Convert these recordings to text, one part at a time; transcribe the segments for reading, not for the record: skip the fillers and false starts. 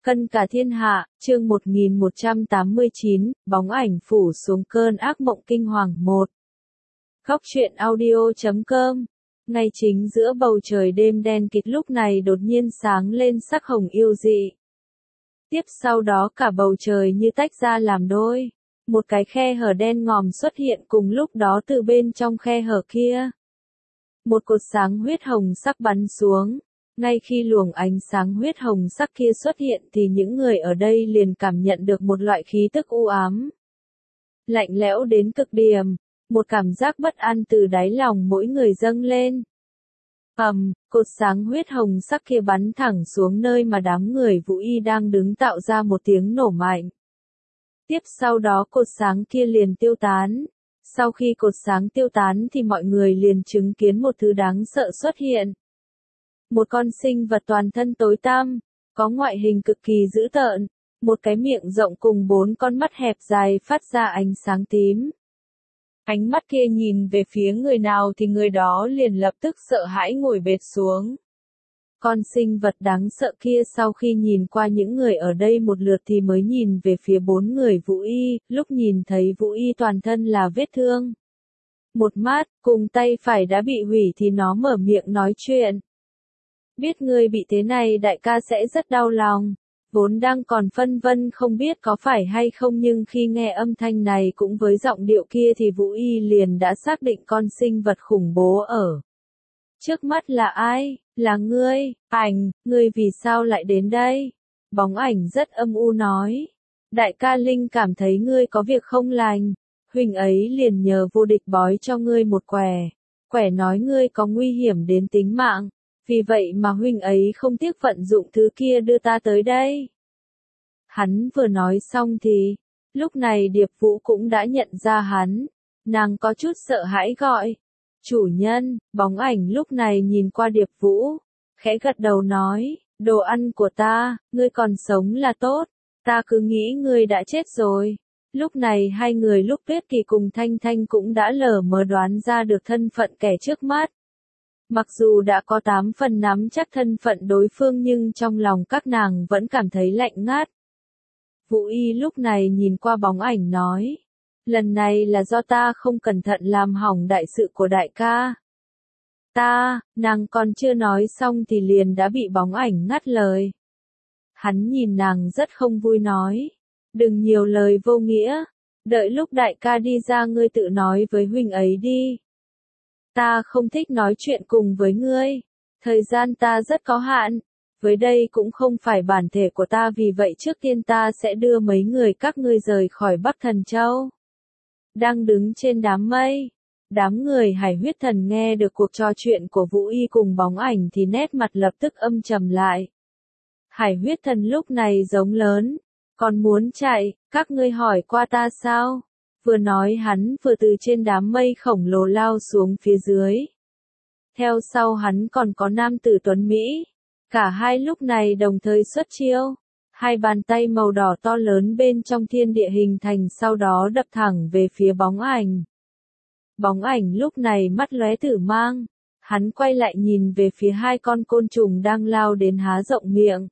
Cân cả thiên hạ, chương 1189, bóng ảnh phủ xuống cơn ác mộng kinh hoàng 1. Góc truyện audio.com. Ngay chính giữa bầu trời đêm đen kịt lúc này đột nhiên sáng lên sắc hồng yêu dị. Tiếp sau đó cả bầu trời như tách ra làm đôi. Một cái khe hở đen ngòm xuất hiện cùng lúc đó từ bên trong khe hở kia. Một cột sáng huyết hồng sắc bắn xuống. Ngay khi luồng ánh sáng huyết hồng sắc kia xuất hiện thì những người ở đây liền cảm nhận được một loại khí tức u ám. Lạnh lẽo đến cực điểm, một cảm giác bất an từ đáy lòng mỗi người dâng lên. Cột sáng huyết hồng sắc kia bắn thẳng xuống nơi mà đám người Vũ Y đang đứng tạo ra một tiếng nổ mạnh. Tiếp sau đó cột sáng kia liền tiêu tán. Sau khi cột sáng tiêu tán thì mọi người liền chứng kiến một thứ đáng sợ xuất hiện. Một con sinh vật toàn thân tối tăm, có ngoại hình cực kỳ dữ tợn, một cái miệng rộng cùng 4 con mắt hẹp dài phát ra ánh sáng tím. Ánh mắt kia nhìn về phía người nào thì người đó liền lập tức sợ hãi ngồi bệt xuống. Con sinh vật đáng sợ kia sau khi nhìn qua những người ở đây một lượt thì mới nhìn về phía 4 người Vũ Y, lúc nhìn thấy Vũ Y toàn thân là vết thương. Một mắt, cùng tay phải đã bị hủy thì nó mở miệng nói chuyện. Biết ngươi bị thế này đại ca sẽ rất đau lòng, vốn đang còn phân vân không biết có phải hay không nhưng khi nghe âm thanh này cũng với giọng điệu kia thì Vũ Y liền đã xác định con sinh vật khủng bố ở trước mắt là ai, là ngươi, ngươi vì sao lại đến đây? Bóng ảnh rất âm u nói, đại ca Linh cảm thấy ngươi có việc không lành, huynh ấy liền nhờ vô địch bói cho ngươi một quẻ nói ngươi có nguy hiểm đến tính mạng. Vì vậy mà huynh ấy không tiếc vận dụng thứ kia đưa ta tới đây. Hắn vừa nói xong thì, lúc này Điệp Vũ cũng đã nhận ra hắn. Nàng có chút sợ hãi gọi. Chủ nhân, bóng ảnh lúc này nhìn qua Điệp Vũ. Khẽ gật đầu nói, đồ ăn của ta, ngươi còn sống là tốt. Ta cứ nghĩ ngươi đã chết rồi. Lúc này hai người lúc Tuyết Kỳ cùng Thanh Thanh cũng đã lờ mờ đoán ra được thân phận kẻ trước mắt. Mặc dù đã có 8 phần nắm chắc thân phận đối phương nhưng trong lòng các nàng vẫn cảm thấy lạnh ngắt. Vũ Y lúc này nhìn qua bóng ảnh nói. Lần này là do ta không cẩn thận làm hỏng đại sự của đại ca. Nàng còn chưa nói xong thì liền đã bị bóng ảnh ngắt lời. Hắn nhìn nàng rất không vui nói. Đừng nhiều lời vô nghĩa. Đợi lúc đại ca đi ra ngươi tự nói với huynh ấy đi. Ta không thích nói chuyện cùng với ngươi. Thời gian ta rất có hạn. Với đây cũng không phải bản thể của ta vì vậy trước tiên ta sẽ đưa mấy người các ngươi rời khỏi Bắc Thần Châu. Đang đứng trên đám mây. Đám người Hải Huyết Thần nghe được cuộc trò chuyện của Vũ Y cùng bóng ảnh thì nét mặt lập tức âm trầm lại. Hải Huyết Thần lúc này giống lớn. Còn muốn chạy, các ngươi hỏi qua ta sao? Vừa nói hắn vừa từ trên đám mây khổng lồ lao xuống phía dưới. Theo sau hắn còn có nam tử tuấn Mỹ. Cả hai lúc này đồng thời xuất chiêu. Hai bàn tay màu đỏ to lớn bên trong thiên địa hình thành sau đó đập thẳng về phía bóng ảnh. Bóng ảnh lúc này mắt lóe tử mang. Hắn quay lại nhìn về phía hai con côn trùng đang lao đến há rộng miệng.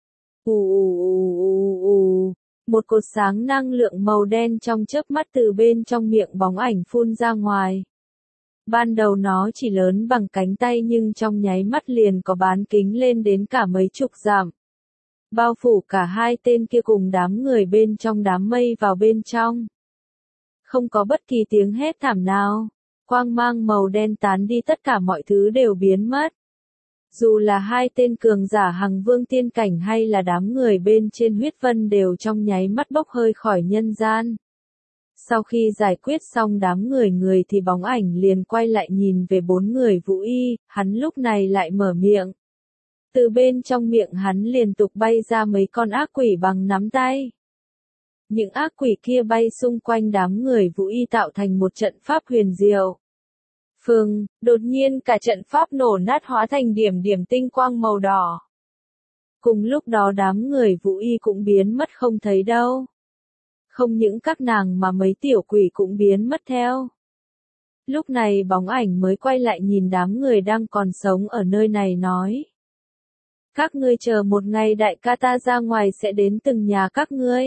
Một cột sáng năng lượng màu đen trong chớp mắt từ bên trong miệng bóng ảnh phun ra ngoài. Ban đầu nó chỉ lớn bằng cánh tay nhưng trong nháy mắt liền có bán kính lên đến cả mấy chục dặm. Bao phủ cả hai tên kia cùng đám người bên trong đám mây vào bên trong. Không có bất kỳ tiếng hét thảm nào. Quang mang màu đen tán đi tất cả mọi thứ đều biến mất. Dù là hai tên cường giả Hằng Vương tiên cảnh hay là đám người bên trên huyết vân đều trong nháy mắt bốc hơi khỏi nhân gian. Sau khi giải quyết xong đám người thì bóng ảnh liền quay lại nhìn về 4 người Vũ Y, hắn lúc này lại mở miệng. Từ bên trong miệng hắn liên tục bay ra mấy con ác quỷ bằng nắm tay. Những ác quỷ kia bay xung quanh đám người Vũ Y tạo thành một trận pháp huyền diệu. Đột nhiên cả trận pháp nổ nát hóa thành điểm điểm tinh quang màu đỏ. Cùng lúc đó đám người Vũ Y cũng biến mất không thấy đâu. Không những các nàng mà mấy tiểu quỷ cũng biến mất theo. Lúc này bóng ảnh mới quay lại nhìn đám người đang còn sống ở nơi này nói. Các ngươi chờ một ngày đại ca ta ra ngoài sẽ đến từng nhà các ngươi.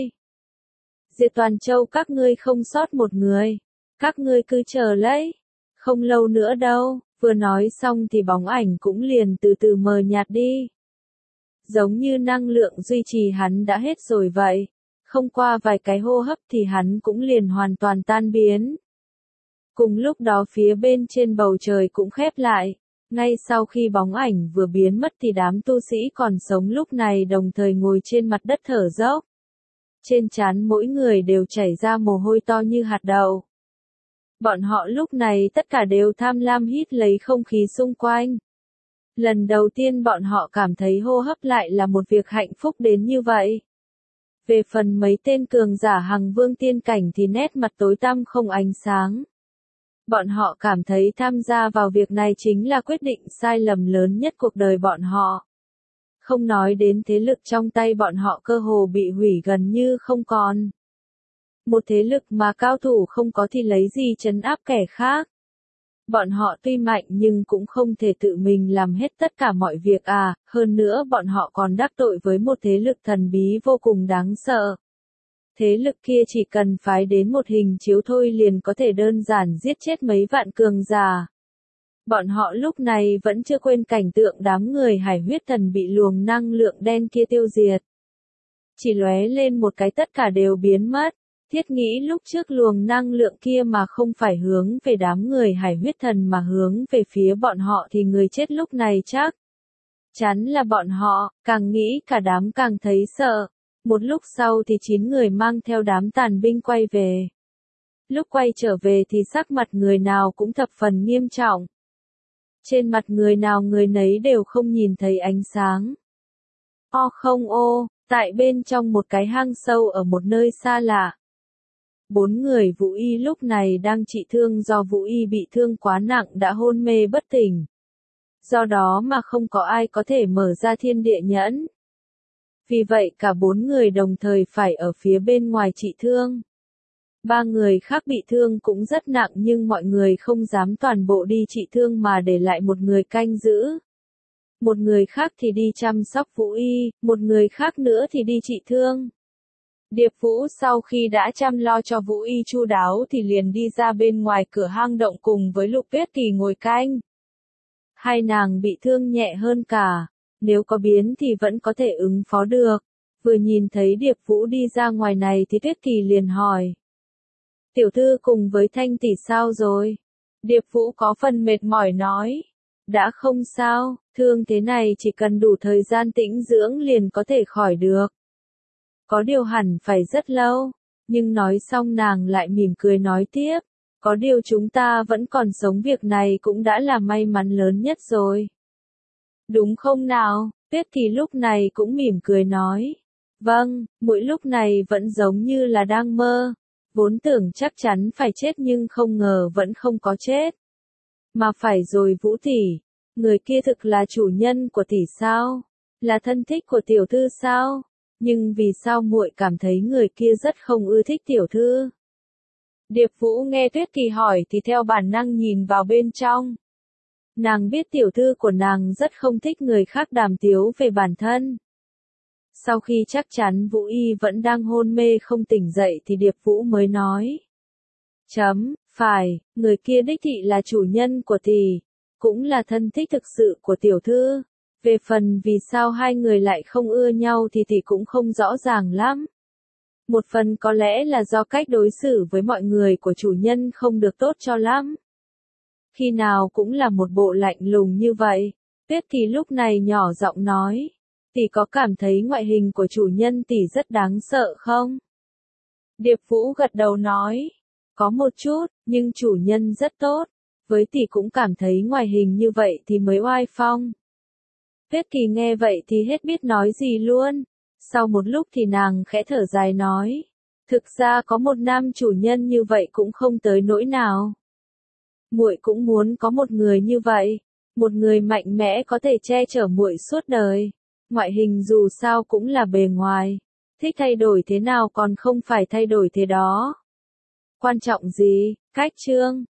Diệt toàn châu các ngươi không sót một người. Các ngươi cứ chờ lấy. Không lâu nữa đâu. Vừa nói xong thì bóng ảnh cũng liền từ từ mờ nhạt đi. Giống như năng lượng duy trì hắn đã hết rồi vậy. Không qua vài cái hô hấp thì hắn cũng liền hoàn toàn tan biến. Cùng lúc đó phía bên trên bầu trời cũng khép lại. Ngay sau khi bóng ảnh vừa biến mất thì đám tu sĩ còn sống lúc này đồng thời ngồi trên mặt đất thở dốc. Trên trán mỗi người đều chảy ra mồ hôi to như hạt đậu. Bọn họ lúc này tất cả đều tham lam hít lấy không khí xung quanh. Lần đầu tiên bọn họ cảm thấy hô hấp lại là một việc hạnh phúc đến như vậy. Về phần mấy tên cường giả hằng vương tiên cảnh thì nét mặt tối tăm không ánh sáng. Bọn họ cảm thấy tham gia vào việc này chính là quyết định sai lầm lớn nhất cuộc đời bọn họ. Không nói đến thế lực trong tay bọn họ cơ hồ bị hủy gần như không còn. Một thế lực mà cao thủ không có thì lấy gì trấn áp kẻ khác. Bọn họ tuy mạnh nhưng cũng không thể tự mình làm hết tất cả mọi việc à, hơn nữa bọn họ còn đắc tội với một thế lực thần bí vô cùng đáng sợ. Thế lực kia chỉ cần phái đến một hình chiếu thôi liền có thể đơn giản giết chết mấy vạn cường giả. Bọn họ lúc này vẫn chưa quên cảnh tượng đám người hải huyết thần bị luồng năng lượng đen kia tiêu diệt. Chỉ lóe lên một cái tất cả đều biến mất. Thiết nghĩ lúc trước luồng năng lượng kia mà không phải hướng về đám người hải huyết thần mà hướng về phía bọn họ thì người chết lúc này chắc chắn là bọn họ, càng nghĩ cả đám càng thấy sợ. Một lúc sau thì 9 người mang theo đám tàn binh quay về. Lúc quay trở về thì sắc mặt người nào cũng thập phần nghiêm trọng. Trên mặt người nào người nấy đều không nhìn thấy ánh sáng. O không ô, tại bên trong một cái hang sâu ở một nơi xa lạ. 4 người Vũ Y lúc này đang trị thương do Vũ Y bị thương quá nặng đã hôn mê bất tỉnh. Do đó mà không có ai có thể mở ra thiên địa nhẫn. Vì vậy cả 4 người đồng thời phải ở phía bên ngoài trị thương. 3 người khác bị thương cũng rất nặng nhưng mọi người không dám toàn bộ đi trị thương mà để lại một người canh giữ. Một người khác thì đi chăm sóc Vũ Y, một người khác nữa thì đi trị thương. Điệp Vũ sau khi đã chăm lo cho Vũ Y chu đáo thì liền đi ra bên ngoài cửa hang động cùng với Lục Tuyết Kỳ ngồi canh. Hai nàng bị thương nhẹ hơn cả, nếu có biến thì vẫn có thể ứng phó được. Vừa nhìn thấy Điệp Vũ đi ra ngoài này thì Tuyết Kỳ liền hỏi. Tiểu thư cùng với Thanh tỷ sao rồi? Điệp Vũ có phần mệt mỏi nói. Đã không sao, thương thế này chỉ cần đủ thời gian tĩnh dưỡng liền có thể khỏi được. Có điều hẳn phải rất lâu, nhưng nói xong nàng lại mỉm cười nói tiếp. Có điều chúng ta vẫn còn sống việc này cũng đã là may mắn lớn nhất rồi. Đúng không nào? Tuyết Kỳ lúc này cũng mỉm cười nói. Vâng, mỗi lúc này vẫn giống như là đang mơ. Vốn tưởng chắc chắn phải chết nhưng không ngờ vẫn không có chết. Mà phải rồi Vũ tỷ, người kia thực là chủ nhân của tỷ sao? Là thân thích của tiểu thư sao? Nhưng vì sao muội cảm thấy người kia rất không ưa thích tiểu thư? Điệp Vũ nghe Tuyết Kỳ hỏi thì theo bản năng nhìn vào bên trong. Nàng biết tiểu thư của nàng rất không thích người khác đàm tiếu về bản thân. Sau khi chắc chắn Vũ Y vẫn đang hôn mê không tỉnh dậy thì Điệp Vũ mới nói. Phải, người kia đích thị là chủ nhân của tỷ, cũng là thân thích thực sự của tiểu thư. Về phần vì sao hai người lại không ưa nhau thì tỷ cũng không rõ ràng lắm. Một phần có lẽ là do cách đối xử với mọi người của chủ nhân không được tốt cho lắm. Khi nào cũng là một bộ lạnh lùng như vậy. Tuyết Kỳ lúc này nhỏ giọng nói. Tỷ có cảm thấy ngoại hình của chủ nhân tỷ rất đáng sợ không? Điệp Vũ gật đầu nói. Có một chút, nhưng chủ nhân rất tốt. Với tỷ cũng cảm thấy ngoại hình như vậy thì mới oai phong. Tuyết Kỳ nghe vậy thì hết biết nói gì luôn. Sau một lúc thì nàng khẽ thở dài nói. Thực ra có một nam chủ nhân như vậy cũng không tới nỗi nào. Muội cũng muốn có một người như vậy. Một người mạnh mẽ có thể che chở muội suốt đời. Ngoại hình dù sao cũng là bề ngoài. Thích thay đổi thế nào còn không phải thay đổi thế đó. Quan trọng gì? Cách chương.